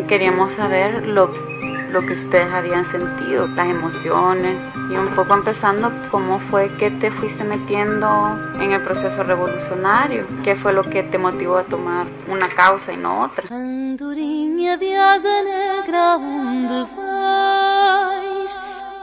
queríamos saber lo que ustedes habían sentido, las emociones, y un poco empezando cómo fue que te fuiste metiendo en el proceso revolucionario, qué fue lo que te motivó a tomar una causa y no otra. Andorinha de asa negra, ¿dónde vais?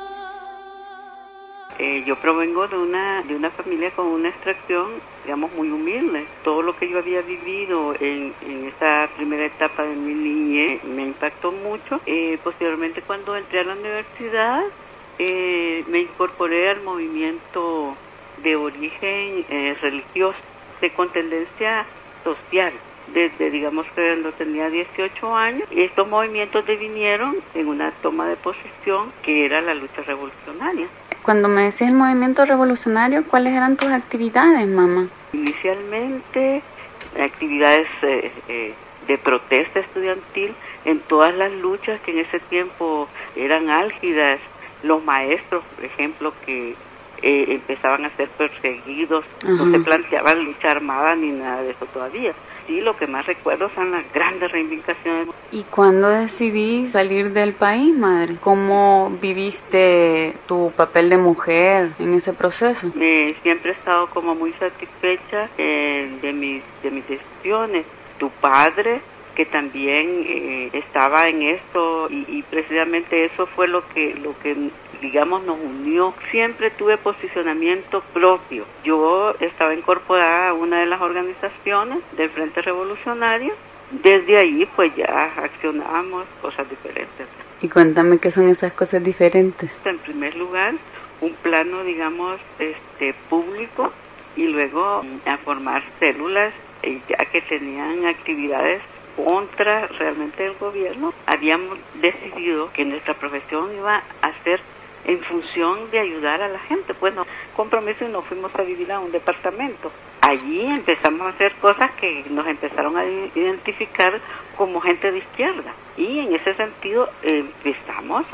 Yo provengo de una familia con una extracción, digamos, muy humilde. Todo lo que yo había vivido en esa primera etapa de mi niñez me impactó mucho. Posteriormente, cuando entré a la universidad, me incorporé al movimiento de origen religioso, con tendencia social. Desde, digamos, que cuando tenía 18 años, estos movimientos devinieron en una toma de posición que era la lucha revolucionaria. Cuando me decías el movimiento revolucionario, ¿cuáles eran tus actividades, mamá? Inicialmente, actividades de protesta estudiantil en todas las luchas que en ese tiempo eran álgidas. Los maestros, por ejemplo, que empezaban a ser perseguidos, no se planteaba lucha armada ni nada de eso todavía. Sí, lo que más recuerdo son las grandes reivindicaciones. ¿Y cuándo decidí salir del país, madre? ¿Cómo viviste tu papel de mujer en ese proceso? Siempre he estado como muy satisfecha de mis decisiones. Tu padre, que también estaba en esto, y precisamente eso fue lo que digamos nos unió. Siempre tuve posicionamiento propio. Yo estaba incorporada a una de las organizaciones del Frente Revolucionario. Desde ahí pues ya accionábamos cosas diferentes. Y cuéntame qué son esas cosas diferentes. En primer lugar, un plano, digamos, público, y luego a formar células ya que tenían actividades contra realmente el gobierno. Habíamos decidido que nuestra profesión iba a ser en función de ayudar a la gente. Pues no, compromiso, y nos fuimos a vivir a un departamento. Allí empezamos a hacer cosas que nos empezaron a identificar como gente de izquierda, y en ese sentido empezamos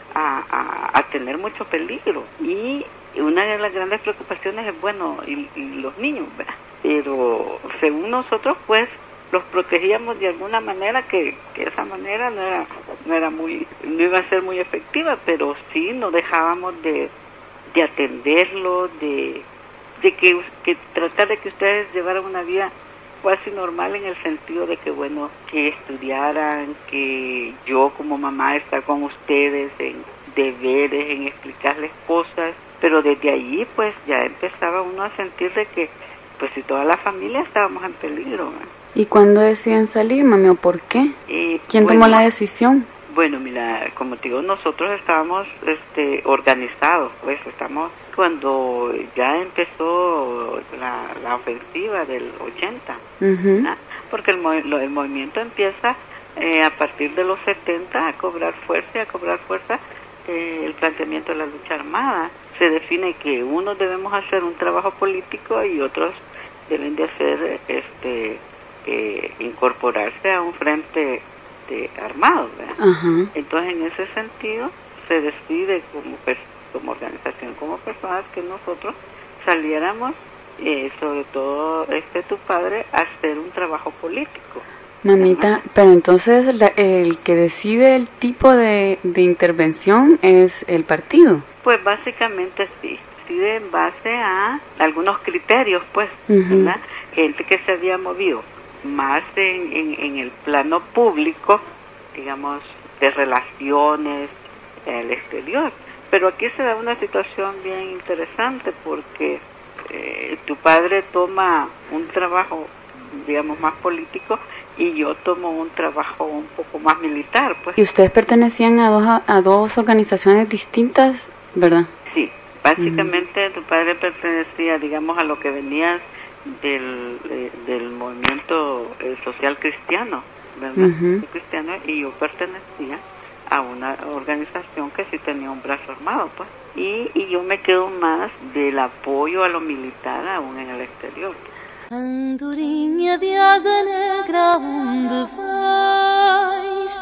a tener mucho peligro, y una de las grandes preocupaciones es, bueno, y los niños, ¿verdad? Pero según nosotros, pues, los protegíamos de alguna manera que esa manera no iba a ser muy efectiva, pero sí no dejábamos de atenderlo, de que tratar de que ustedes llevaran una vida casi normal, en el sentido de que, bueno, que estudiaran, que yo como mamá estar con ustedes en deberes, en explicarles cosas, pero desde allí pues ya empezaba uno a sentir de que pues si toda la familia estábamos en peligro, ¿no? ¿Y cuándo deciden salir, mami, o por qué? ¿Quién tomó la decisión? Bueno, mira, como te digo, nosotros estábamos organizados, pues cuando ya empezó la ofensiva del 80, ¿no? Porque el movimiento empieza a partir de los 70 a cobrar fuerza, el planteamiento de la lucha armada. Se define que unos debemos hacer un trabajo político y otros deben de hacer incorporarse a un frente armado, ¿verdad? Entonces, en ese sentido, se decide como organización, como personas, que nosotros saliéramos, sobre todo tu padre, a hacer un trabajo político. Mamita, pero entonces el que decide el tipo de intervención es el partido. Pues básicamente sí, decide en base a algunos criterios, pues, ¿verdad? Gente que se había movido más en el plano público, digamos, de relaciones al exterior. Pero aquí se da una situación bien interesante, porque tu padre toma un trabajo, digamos, más político, y yo tomo un trabajo un poco más militar, pues. ¿Y ustedes pertenecían a dos organizaciones distintas, verdad? Sí, básicamente tu padre pertenecía, digamos, a lo que venía del movimiento social cristiano, ¿verdad? Cristiano, y yo pertenecía a una organización que sí tenía un brazo armado, pues. Y yo me quedo más del apoyo a lo militar aún en el exterior. Andorinha de asa negra, ¿dónde vais?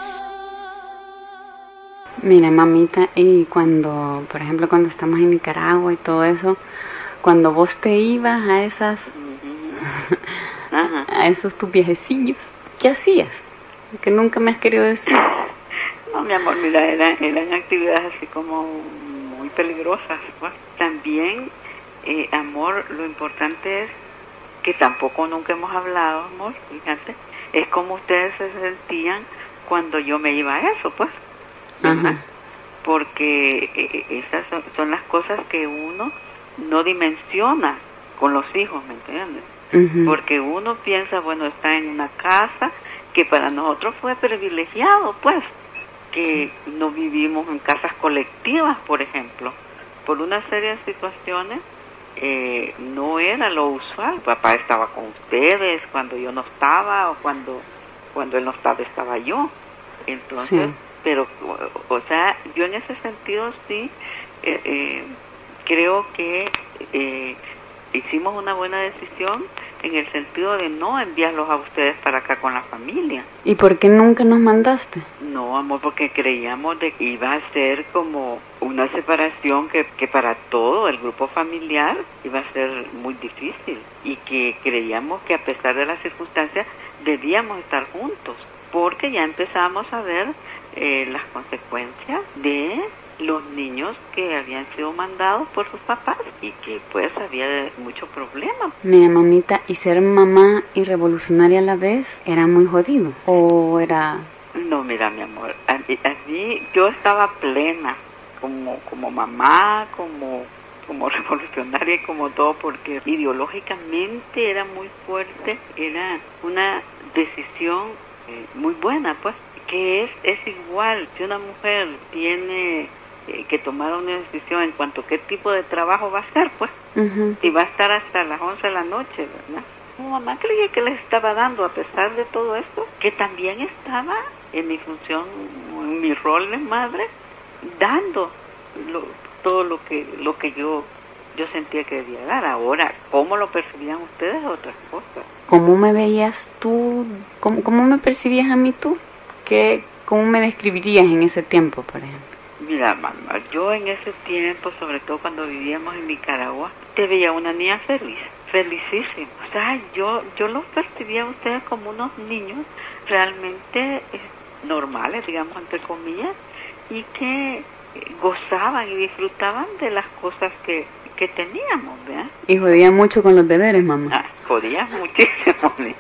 Mira, mamita, y cuando, por ejemplo, cuando estamos en Nicaragua y todo eso, cuando vos te ibas a esas, a esos tus viajecillos, ¿qué hacías? que nunca me has querido decir? No, mi amor, mira, eran actividades así como muy peligrosas, pues. También, amor, lo importante es que tampoco nunca hemos hablado, amor, fíjate, es como ustedes se sentían cuando yo me iba a eso, pues, ¿verdad? Ajá. Porque esas son las cosas que uno no dimensiona con los hijos, ¿me entiendes? Uh-huh. Porque uno piensa, bueno, está en una casa que para nosotros fue privilegiado, pues, que no vivimos en casas colectivas, por ejemplo, por una serie de situaciones. No era lo usual. Papá estaba con ustedes cuando yo no estaba, o cuando él no estaba yo. Entonces, sí. Pero, o sea, yo en ese sentido sí creo que hicimos una buena decisión en el sentido de no enviarlos a ustedes para acá con la familia. ¿Y por qué nunca nos mandaste? No, amor, porque creíamos de que iba a ser como una separación que para todo el grupo familiar iba a ser muy difícil, y que creíamos que a pesar de las circunstancias debíamos estar juntos, porque ya empezamos a ver las consecuencias de los niños que habían sido mandados por sus papás y que pues había mucho problema. Mira, mamita, ¿y ser mamá y revolucionaria a la vez era muy jodido? ¿O era...? No, mira, mi amor, a mí yo estaba plena como mamá, como revolucionaria y como todo, porque ideológicamente era muy fuerte, era una decisión muy buena, pues, que es igual si una mujer tiene que tomar una decisión en cuanto a qué tipo de trabajo va a hacer, pues, uh-huh. Si va a estar hasta las 11 de la noche, ¿verdad? Mi mamá creía que les estaba dando, a pesar de todo esto, que también estaba en mi función, en mi rol de madre, dando todo lo que yo sentía que debía dar. Ahora, ¿cómo lo percibían ustedes? Otras cosas. ¿Cómo me veías tú? ¿Cómo me percibías a mí tú? ¿Cómo me describirías en ese tiempo, por ejemplo? Mira, mamá, yo en ese tiempo, sobre todo cuando vivíamos en Nicaragua, te veía una niña feliz, felicísima. O sea, yo los percibía a ustedes como unos niños realmente normales, digamos, entre comillas, y que gozaban y disfrutaban de las cosas que teníamos, ¿verdad? Y jodían mucho con los deberes, mamá. Jodías muchísimo, niña.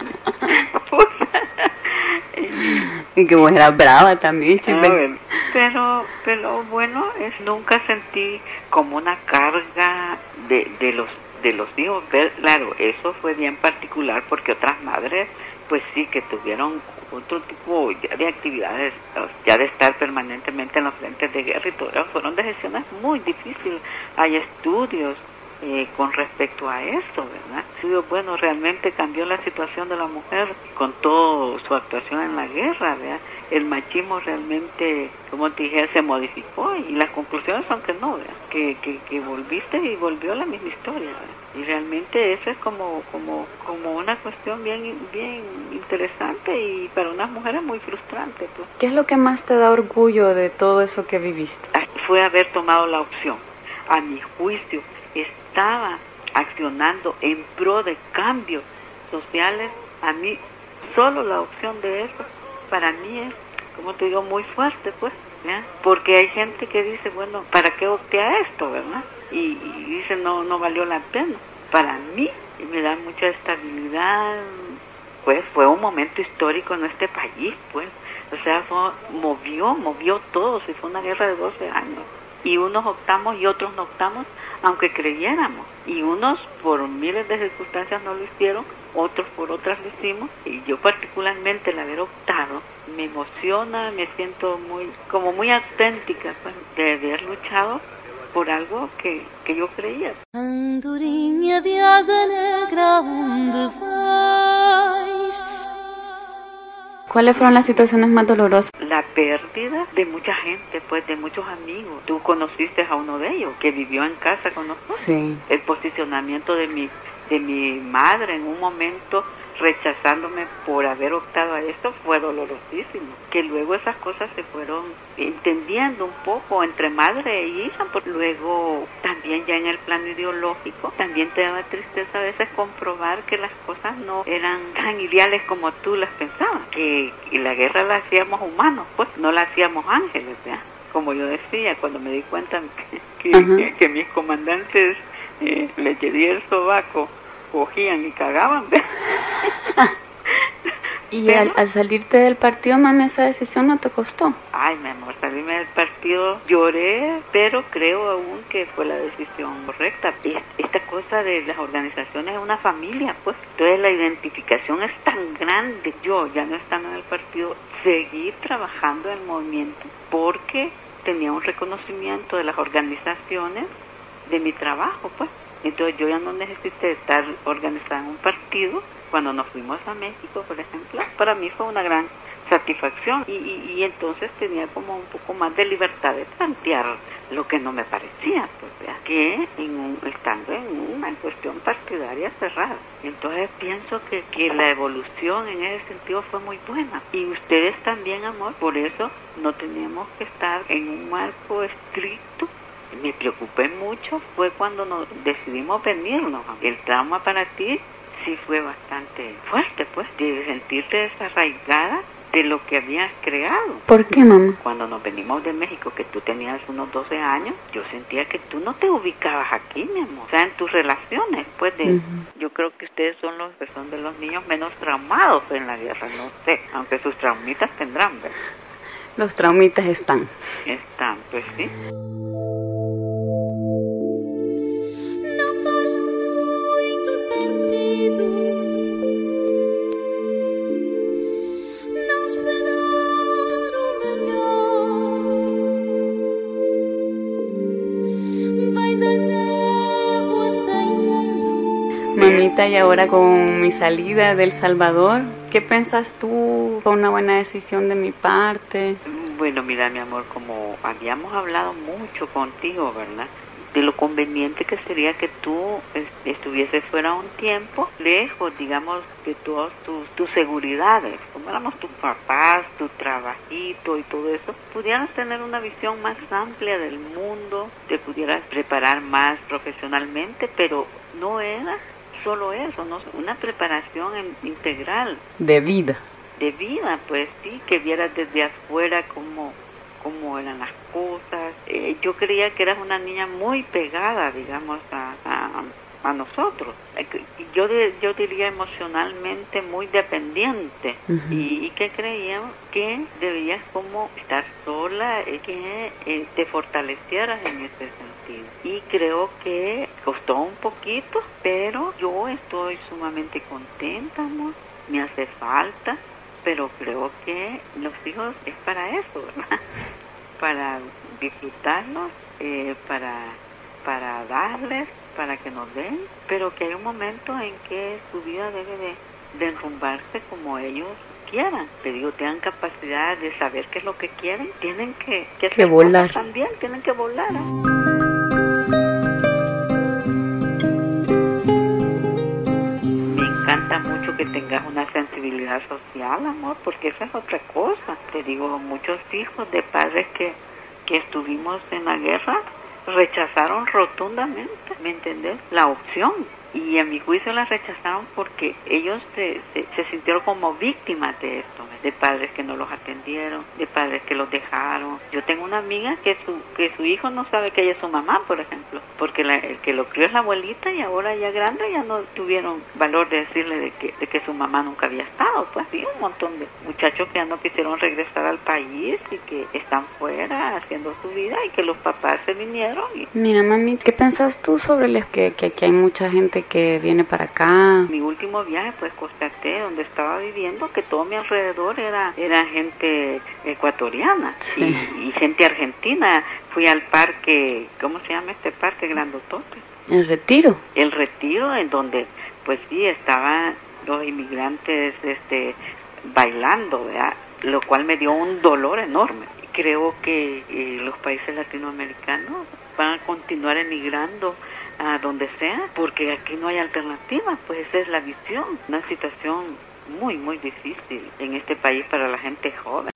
Y que vos eras brava también, chica. Pero bueno, nunca sentí como una carga de los hijos. Claro, eso fue bien particular porque otras madres, pues sí, que tuvieron otro tipo de actividades, ya de estar permanentemente en los frentes de guerra y todo, fueron decisiones muy difíciles. Hay estudios con respecto a eso, ¿verdad? Bueno, realmente cambió la situación de la mujer con toda su actuación en la guerra, ¿verdad? El machismo realmente, como te dije, se modificó, y las conclusiones son que no, ¿verdad? Que volviste y volvió la misma historia, ¿verdad? Y realmente eso es como una cuestión bien interesante, y para unas mujeres muy frustrante, pues. ¿Qué es lo que más te da orgullo de todo eso que viviste? Fue haber tomado la opción. A mi juicio, estaba accionando en pro de cambios sociales. A mí, solo la opción de eso, para mí es, como te digo, muy fuerte, pues, ¿ya? Porque hay gente que dice, bueno, ¿para qué opté a esto, verdad? Y dice, no valió la pena. Para mí, me da mucha estabilidad, pues, fue un momento histórico en este país, pues, o sea, movió todo, si fue una guerra de 12 años. Y unos optamos y otros no optamos, aunque creyéramos. Y unos por miles de circunstancias no lo hicieron, otros por otras lo hicimos. Y yo particularmente, el haber optado, me emociona, me siento muy auténtica, pues, de haber luchado por algo que yo creía. Andorinha de asa negra, onde vais? ¿Cuáles fueron las situaciones más dolorosas? La pérdida de mucha gente, pues, de muchos amigos. Tú conociste a uno de ellos, que vivió en casa con nosotros. Sí. El posicionamiento de mi madre en un momento rechazándome por haber optado a esto fue dolorosísimo. Que luego esas cosas se fueron entendiendo un poco entre madre e hija, porque luego también ya en el plano ideológico también te daba tristeza a veces comprobar que las cosas no eran tan ideales como tú las pensabas, que la guerra la hacíamos humanos, pues no la hacíamos ángeles, ¿verdad? Como yo decía, cuando me di cuenta que mis comandantes les llevía el sobaco, cogían y cagaban. ¿Y pero, al salirte del partido, mami, esa decisión no te costó? Ay, mi amor, salirme del partido, lloré, pero creo aún que fue la decisión correcta. Esta cosa de las organizaciones es una familia, pues. Entonces la identificación es tan grande. Yo, ya no estando en el partido, seguí trabajando en el movimiento porque tenía un reconocimiento de las organizaciones de mi trabajo, pues. Entonces yo ya no necesité estar organizada en un partido. Cuando nos fuimos a México, por ejemplo, para mí fue una gran satisfacción y entonces tenía como un poco más de libertad de plantear lo que no me parecía, pues, ¿verdad? Que estando en una cuestión partidaria cerrada. Entonces pienso que la evolución en ese sentido fue muy buena. Y ustedes también, amor, por eso no teníamos que estar en un marco estricto. Me preocupé mucho, fue cuando nos decidimos venirnos. El trauma para ti sí fue bastante fuerte, pues, de sentirte desarraigada de lo que habías creado. ¿Por qué, mamá? Cuando nos venimos de México, que tú tenías unos 12 años, yo sentía que tú no te ubicabas aquí, mi amor. O sea, en tus relaciones, pues, yo creo que ustedes son los que son de los niños menos traumados en la guerra, no sé, aunque sus traumitas tendrán, ¿verdad? Los traumitas están. Están, pues sí. Mamita, y ahora con mi salida de El Salvador, ¿qué piensas tú? ¿Fue una buena decisión de mi parte? Bueno, mira, mi amor, como habíamos hablado mucho contigo, ¿verdad? De lo conveniente que sería que tú estuvieses fuera un tiempo, lejos, digamos, de todas tus seguridades. Como éramos tus papás, tu trabajito y todo eso, pudieras tener una visión más amplia del mundo, te pudieras preparar más profesionalmente, pero no era solo eso, no, una preparación integral. De vida. De vida, pues sí, que vieras desde afuera cómo eran las cosas. Yo creía que eras una niña muy pegada, digamos, a nosotros. Yo diría emocionalmente muy dependiente. Uh-huh. Y que creía que debías como estar sola, que te fortalecieras en ese sentido. Y creo que costó un poquito, pero yo estoy sumamente contenta, amor. Me hace falta, pero creo que los hijos es para eso, ¿verdad? Para disfrutarlos, para darles, para que nos den, pero que hay un momento en que su vida debe de enrumbarse como ellos quieran. Te digo, tengan capacidad de saber qué es lo que quieren, tienen que hacer volar. También tienen que volar, ¿eh? Me encanta mucho que tengas una sensibilidad social, amor, porque esa es otra cosa. Te digo, muchos hijos de padres que estuvimos en la guerra rechazaron rotundamente, ¿me entendés? La opción. Y a mi juicio la rechazaron porque ellos se sintieron como víctimas de esto, de padres que no los atendieron, de padres que los dejaron. Yo tengo una amiga que su hijo no sabe que ella es su mamá, por ejemplo, porque el que lo crió es la abuelita y ahora ya grande ya no tuvieron valor de decirle de que su mamá nunca había estado. Pues sí, un montón de muchachos que ya no quisieron regresar al país y que están fuera haciendo su vida y que los papás se vinieron. Mira, mami, ¿qué pensás tú sobre que aquí hay mucha gente que viene para acá? Mi último viaje, pues, constaté donde estaba viviendo que todo mi alrededor era gente ecuatoriana. Sí. y gente argentina. Fui al parque, ¿cómo se llama este parque grandotote? El Retiro. El Retiro, en donde, pues sí, estaban los inmigrantes bailando, ¿verdad? Lo cual me dio un dolor enorme. Creo que los países latinoamericanos van a continuar emigrando a donde sea, porque aquí no hay alternativa, pues esa es la visión, una situación muy, muy difícil en este país para la gente joven.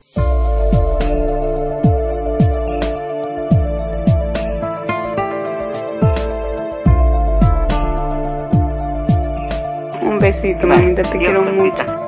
Un besito, mamita, te quiero mucho.